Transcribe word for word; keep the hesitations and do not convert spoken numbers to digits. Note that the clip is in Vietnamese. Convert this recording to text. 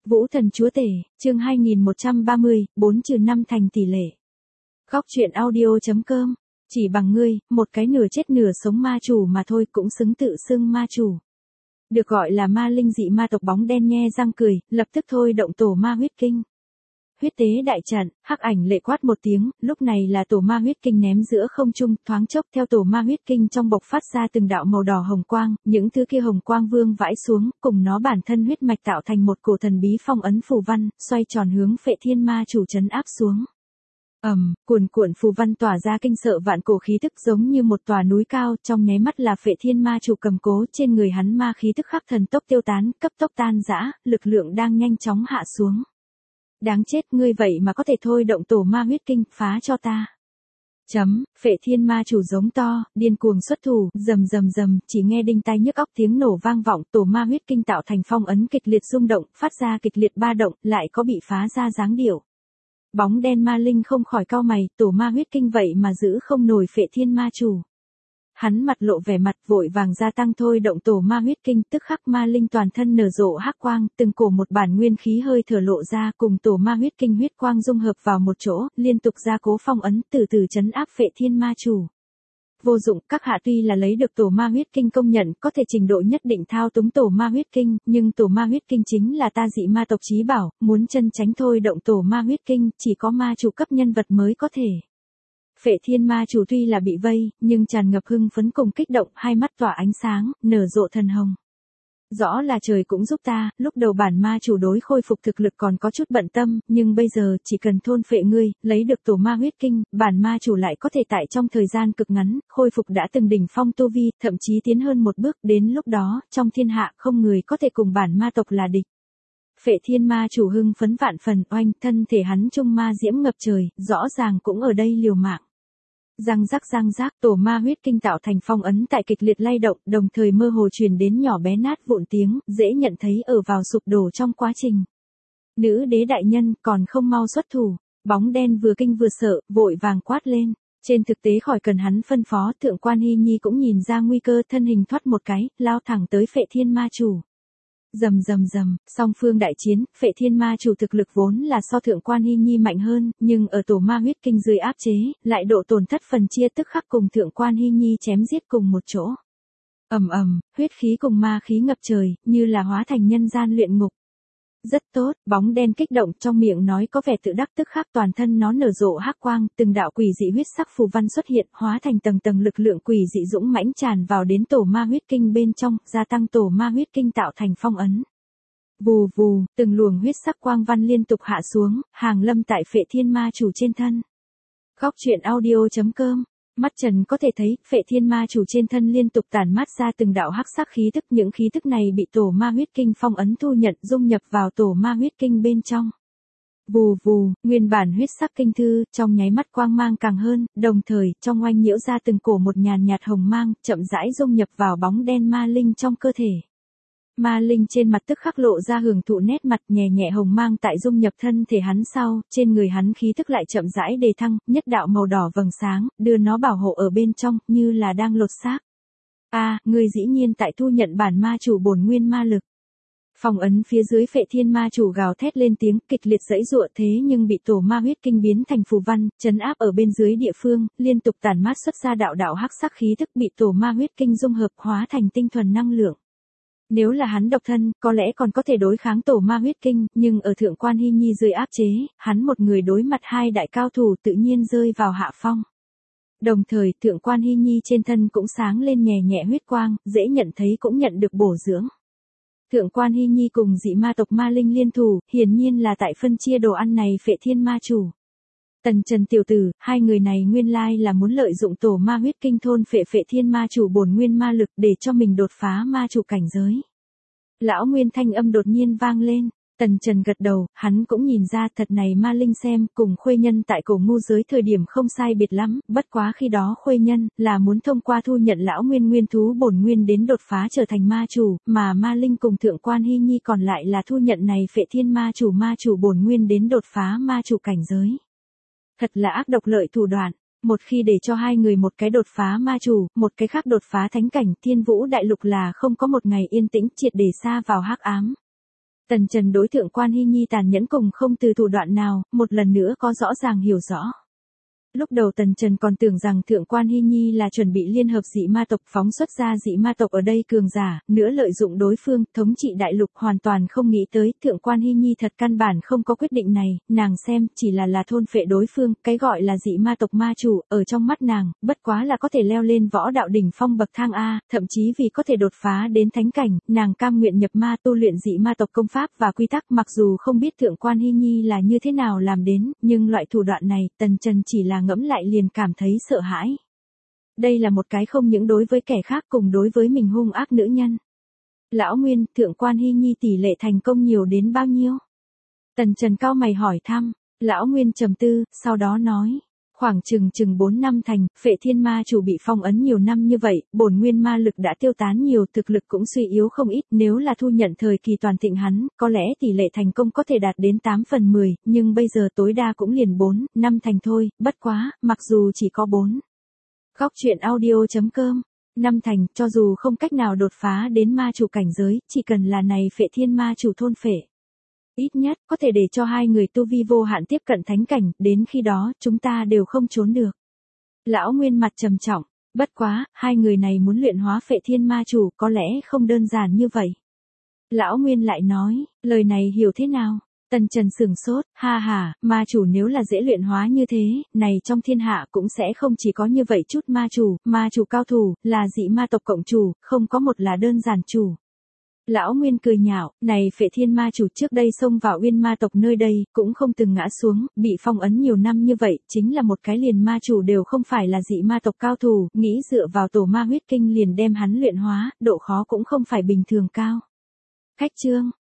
Vũ thần chúa tể, chương hai nghìn một trăm ba mươi, bốn trừ năm thành tỷ lệ. Góc truyện audio.com, chỉ bằng ngươi, một cái nửa chết nửa sống ma chủ mà thôi cũng xứng tự xưng ma chủ. Được gọi là ma linh dị ma tộc bóng đen nhe răng cười, lập tức thôi động tổ ma huyết kinh. Huyết tế đại trận, hắc ảnh lệ quát một tiếng, lúc này là tổ ma huyết kinh ném giữa không trung, thoáng chốc theo tổ ma huyết kinh trong bộc phát ra từng đạo màu đỏ hồng quang, những thứ kia hồng quang vương vãi xuống, cùng nó bản thân huyết mạch tạo thành một cổ thần bí phong ấn phù văn, xoay tròn hướng Phệ Thiên Ma chủ trấn áp xuống. Ầm, um, cuồn cuộn phù văn tỏa ra kinh sợ vạn cổ khí tức giống như một tòa núi cao, trong nháy mắt là Phệ Thiên Ma chủ cầm cố, trên người hắn ma khí tức khắc thần tốc tiêu tán, cấp tốc tan rã, lực lượng đang nhanh chóng hạ xuống. Đáng chết, ngươi vậy mà có thể thôi động tổ ma huyết kinh, phá cho ta. Chấm, Phệ Thiên Ma chủ giống to, điên cuồng xuất thủ, rầm rầm rầm, chỉ nghe đinh tai nhức óc tiếng nổ vang vọng, tổ ma huyết kinh tạo thành phong ấn kịch liệt rung động, phát ra kịch liệt ba động, lại có bị phá ra dáng điệu. Bóng đen ma linh không khỏi cau mày, tổ ma huyết kinh vậy mà giữ không nổi Phệ Thiên Ma chủ. Hắn mặt lộ vẻ mặt vội vàng gia tăng thôi động tổ ma huyết kinh, tức khắc ma linh toàn thân nở rộ hắc quang, từng cổ một bản nguyên khí hơi thở lộ ra, cùng tổ ma huyết kinh huyết quang dung hợp vào một chỗ, liên tục gia cố phong ấn, từ từ trấn áp Phệ Thiên Ma chủ. Vô dụng, các hạ tuy là lấy được tổ ma huyết kinh công nhận, có thể trình độ nhất định thao túng tổ ma huyết kinh, nhưng tổ ma huyết kinh chính là ta dị ma tộc chí bảo, muốn chân tránh thôi động tổ ma huyết kinh, chỉ có ma chủ cấp nhân vật mới có thể. Phệ Thiên Ma chủ tuy là bị vây, nhưng tràn ngập hưng phấn cùng kích động, hai mắt tỏa ánh sáng, nở rộ thần hồng. Rõ là trời cũng giúp ta, lúc đầu bản ma chủ đối khôi phục thực lực còn có chút bận tâm, nhưng bây giờ chỉ cần thôn phệ ngươi, lấy được tổ ma huyết kinh, bản ma chủ lại có thể tại trong thời gian cực ngắn, khôi phục đã từng đỉnh phong tu vi, thậm chí tiến hơn một bước, đến lúc đó, trong thiên hạ không người có thể cùng bản ma tộc là địch. Phệ Thiên Ma chủ hưng phấn vạn phần, oanh, thân thể hắn trung ma diễm ngập trời, rõ ràng cũng ở đây liều mạng. Răng rắc răng rắc, tổ ma huyết kinh tạo thành phong ấn tại kịch liệt lay động, đồng thời mơ hồ truyền đến nhỏ bé nát vụn tiếng, dễ nhận thấy ở vào sụp đổ trong quá trình. Nữ đế đại nhân còn không mau xuất thủ, bóng đen vừa kinh vừa sợ, vội vàng quát lên. Trên thực tế khỏi cần hắn phân phó, Thượng Quan Hy Nhi cũng nhìn ra nguy cơ, thân hình thoát một cái, lao thẳng tới Phệ Thiên Ma chủ. Rầm rầm rầm, song phương đại chiến, Phệ Thiên Ma chủ thực lực vốn là so Thượng Quan Hy Nhi mạnh hơn, nhưng ở tổ ma huyết kinh dưới áp chế, lại độ tổn thất phần chia tức khắc cùng Thượng Quan Hy Nhi chém giết cùng một chỗ. Ầm ầm, huyết khí cùng ma khí ngập trời, như là hóa thành nhân gian luyện ngục. Rất tốt, bóng đen kích động, trong miệng nói có vẻ tự đắc, tức khắc toàn thân nó nở rộ hắc quang, từng đạo quỷ dị huyết sắc phù văn xuất hiện, hóa thành tầng tầng lực lượng quỷ dị dũng mãnh tràn vào đến tổ ma huyết kinh bên trong, gia tăng tổ ma huyết kinh tạo thành phong ấn. Vù vù, từng luồng huyết sắc quang văn liên tục hạ xuống, hàng lâm tại Phệ Thiên Ma chủ trên thân. Góc truyện audio.com, mắt Trần có thể thấy, Phệ Thiên Ma chủ trên thân liên tục tản mát ra từng đạo hắc sắc khí tức, những khí tức này bị tổ ma huyết kinh phong ấn thu nhận, dung nhập vào tổ ma huyết kinh bên trong. Vù vù, nguyên bản huyết sắc kinh thư, trong nháy mắt quang mang càng hơn, đồng thời, trong oanh nhiễu ra từng cổ một nhàn nhạt hồng mang, chậm rãi dung nhập vào bóng đen ma linh trong cơ thể. Ma linh trên mặt tức khắc lộ ra hưởng thụ nét mặt, nhẹ nhẹ hồng mang tại dung nhập thân thể hắn sau, trên người hắn khí tức lại chậm rãi đề thăng, nhất đạo màu đỏ vầng sáng, đưa nó bảo hộ ở bên trong, như là đang lột xác. A, à, ngươi dĩ nhiên tại thu nhận bản ma chủ bổn nguyên ma lực. Phong ấn phía dưới Phệ Thiên Ma chủ gào thét lên tiếng, kịch liệt giãy giụa, thế nhưng bị tổ ma huyết kinh biến thành phù văn, trấn áp ở bên dưới địa phương, liên tục tản mát xuất ra đạo đạo hắc sắc khí tức, bị tổ ma huyết kinh dung hợp hóa thành tinh thuần năng lượng. Nếu là hắn độc thân, có lẽ còn có thể đối kháng tổ ma huyết kinh, nhưng ở Thượng Quan Hy Nhi dưới áp chế, hắn một người đối mặt hai đại cao thủ tự nhiên rơi vào hạ phong. Đồng thời, Thượng Quan Hy Nhi trên thân cũng sáng lên nhẹ nhẹ huyết quang, dễ nhận thấy cũng nhận được bổ dưỡng. Thượng Quan Hy Nhi cùng dị ma tộc ma linh liên thủ, hiển nhiên là tại phân chia đồ ăn này Phệ Thiên Ma chủ. Tần Trần tiểu tử, hai người này nguyên lai là muốn lợi dụng tổ ma huyết kinh thôn phệ Phệ Thiên Ma chủ bổn nguyên ma lực để cho mình đột phá ma chủ cảnh giới. Lão Nguyên thanh âm đột nhiên vang lên, Tần Trần gật đầu, hắn cũng nhìn ra thật này ma linh xem cùng Khuê Nhân tại cổ ngu giới thời điểm không sai biệt lắm, bất quá khi đó Khuê Nhân là muốn thông qua thu nhận Lão Nguyên nguyên thú bổn nguyên đến đột phá trở thành ma chủ, mà ma linh cùng Thượng Quan Hy Nhi còn lại là thu nhận này Phệ Thiên Ma chủ ma chủ bổn nguyên đến đột phá ma chủ cảnh giới. Thật là ác độc lợi thủ đoạn, một khi để cho hai người một cái đột phá ma chủ, một cái khác đột phá thánh cảnh, Thiên Vũ đại lục là không có một ngày yên tĩnh, triệt để xa vào hắc ám. Tần Trần đối Thượng Quan Hy Nhi tàn nhẫn cùng không từ thủ đoạn nào, một lần nữa có rõ ràng hiểu rõ. Lúc đầu Tần Trần còn tưởng rằng Thượng Quan Hy Nhi là chuẩn bị liên hợp dị ma tộc phóng xuất ra dị ma tộc ở đây cường giả, nữa lợi dụng đối phương, thống trị đại lục, hoàn toàn không nghĩ tới, Thượng Quan Hy Nhi thật căn bản không có quyết định này, nàng xem, chỉ là là thôn phệ đối phương, cái gọi là dị ma tộc ma chủ, ở trong mắt nàng, bất quá là có thể leo lên võ đạo đỉnh phong bậc thang A, thậm chí vì có thể đột phá đến thánh cảnh, nàng cam nguyện nhập ma tu luyện dị ma tộc công pháp và quy tắc, mặc dù không biết Thượng Quan Hy Nhi là như thế nào làm đến, nhưng loại thủ đoạn này, Tần Trần chỉ là ngẫm lại liền cảm thấy sợ hãi. Đây là một cái không những đối với kẻ khác cùng đối với mình hung ác nữ nhân. Lão Nguyên, Thượng Quan Hy Nhi tỷ lệ thành công nhiều đến bao nhiêu? Tần Trần cao mày hỏi thăm, Lão Nguyên trầm tư, sau đó nói, khoảng chừng chừng bốn năm thành, Phệ Thiên Ma chủ bị phong ấn nhiều năm như vậy, bổn nguyên ma lực đã tiêu tán nhiều, thực lực cũng suy yếu không ít, nếu là thu nhận thời kỳ toàn thịnh hắn, có lẽ tỷ lệ thành công có thể đạt đến tám phần mười, nhưng bây giờ tối đa cũng liền bốn, năm thành thôi, bất quá, mặc dù chỉ có bốn. Góc truyện audio.com, năm thành, cho dù không cách nào đột phá đến ma chủ cảnh giới, chỉ cần là này Phệ Thiên Ma chủ thôn phệ. Ít nhất, có thể để cho hai người tu vi vô hạn tiếp cận thánh cảnh, đến khi đó, chúng ta đều không trốn được. Lão Nguyên mặt trầm trọng, bất quá, hai người này muốn luyện hóa Phệ Thiên Ma chủ, có lẽ không đơn giản như vậy. Lão Nguyên lại nói, lời này hiểu thế nào? Tần Trần sửng sốt, ha ha, ma chủ nếu là dễ luyện hóa như thế, này trong thiên hạ cũng sẽ không chỉ có như vậy chút ma chủ, ma chủ cao thủ, là dị ma tộc cộng chủ, không có một là đơn giản chủ. Lão Nguyên cười nhạo, này Phệ Thiên Ma chủ trước đây xông vào Uyên Ma tộc nơi đây, cũng không từng ngã xuống, bị phong ấn nhiều năm như vậy, chính là một cái liền ma chủ đều không phải là dị ma tộc cao thủ, nghĩ dựa vào tổ ma huyết kinh liền đem hắn luyện hóa, độ khó cũng không phải bình thường cao. Khách chương